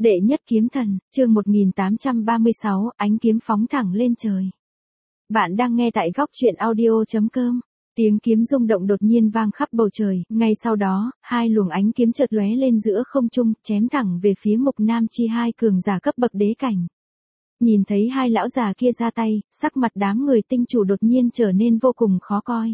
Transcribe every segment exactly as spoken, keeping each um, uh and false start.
Đệ nhất kiếm thần, chương một nghìn tám trăm ba mươi sáu, ánh kiếm phóng thẳng lên trời. Bạn đang nghe tại góc truyện audio chấm com. Tiếng kiếm rung động đột nhiên vang khắp bầu trời, ngay sau đó, hai luồng ánh kiếm chợt lóe lên giữa không trung, chém thẳng về phía Mục Nam Chi, hai cường giả cấp bậc đế cảnh. Nhìn thấy hai lão già kia ra tay, sắc mặt đám người tinh chủ đột nhiên trở nên vô cùng khó coi.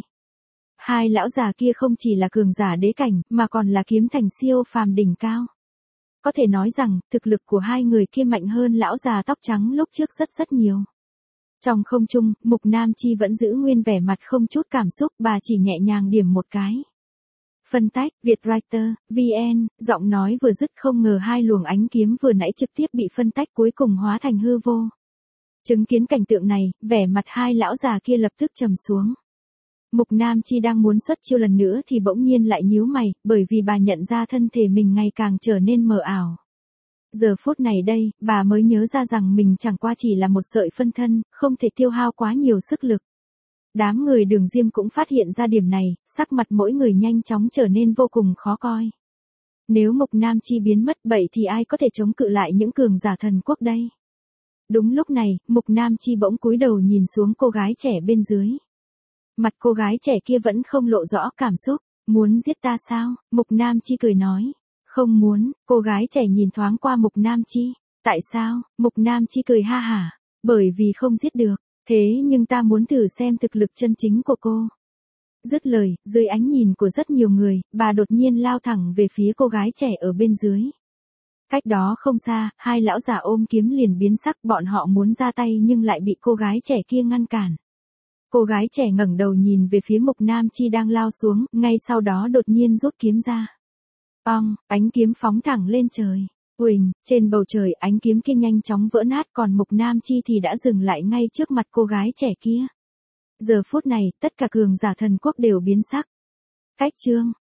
Hai lão già kia không chỉ là cường giả đế cảnh, mà còn là kiếm thành siêu phàm đỉnh cao. Có thể nói rằng, thực lực của hai người kia mạnh hơn lão già tóc trắng lúc trước rất rất nhiều. Trong không trung, Mục Nam Chi vẫn giữ nguyên vẻ mặt không chút cảm xúc, bà chỉ nhẹ nhàng điểm một cái. Phân tách, Vietwriter, vê en, giọng nói vừa dứt không ngờ hai luồng ánh kiếm vừa nãy trực tiếp bị phân tách cuối cùng hóa thành hư vô. Chứng kiến cảnh tượng này, vẻ mặt hai lão già kia lập tức trầm xuống. Mục Nam Chi đang muốn xuất chiêu lần nữa thì bỗng nhiên lại nhíu mày, bởi vì bà nhận ra thân thể mình ngày càng trở nên mờ ảo. Giờ phút này đây, bà mới nhớ ra rằng mình chẳng qua chỉ là một sợi phân thân, không thể tiêu hao quá nhiều sức lực. Đám người Đường Diêm cũng phát hiện ra điểm này, sắc mặt mỗi người nhanh chóng trở nên vô cùng khó coi. Nếu Mục Nam Chi biến mất vậy thì ai có thể chống cự lại những cường giả thần quốc đây? Đúng lúc này, Mục Nam Chi bỗng cúi đầu nhìn xuống cô gái trẻ bên dưới. Mặt cô gái trẻ kia vẫn không lộ rõ cảm xúc. Muốn giết ta sao? Mục Nam Chi cười nói. Không muốn. Cô gái trẻ nhìn thoáng qua Mục Nam Chi. Tại sao? Mục Nam Chi cười ha hả. Bởi vì không giết được. Thế nhưng ta muốn thử xem thực lực chân chính của cô. Dứt lời, dưới ánh nhìn của rất nhiều người, bà đột nhiên lao thẳng về phía cô gái trẻ ở bên dưới. Cách đó không xa, hai lão già ôm kiếm liền biến sắc, bọn họ muốn ra tay nhưng lại bị cô gái trẻ kia ngăn cản. Cô gái trẻ ngẩng đầu nhìn về phía Mục Nam Chi đang lao xuống, ngay sau đó đột nhiên rút kiếm ra. Ong, ánh kiếm phóng thẳng lên trời. Huỳnh, trên bầu trời ánh kiếm kia nhanh chóng vỡ nát, còn Mục Nam Chi thì đã dừng lại ngay trước mặt cô gái trẻ kia. Giờ phút này, tất cả cường giả thần quốc đều biến sắc. Cách chương,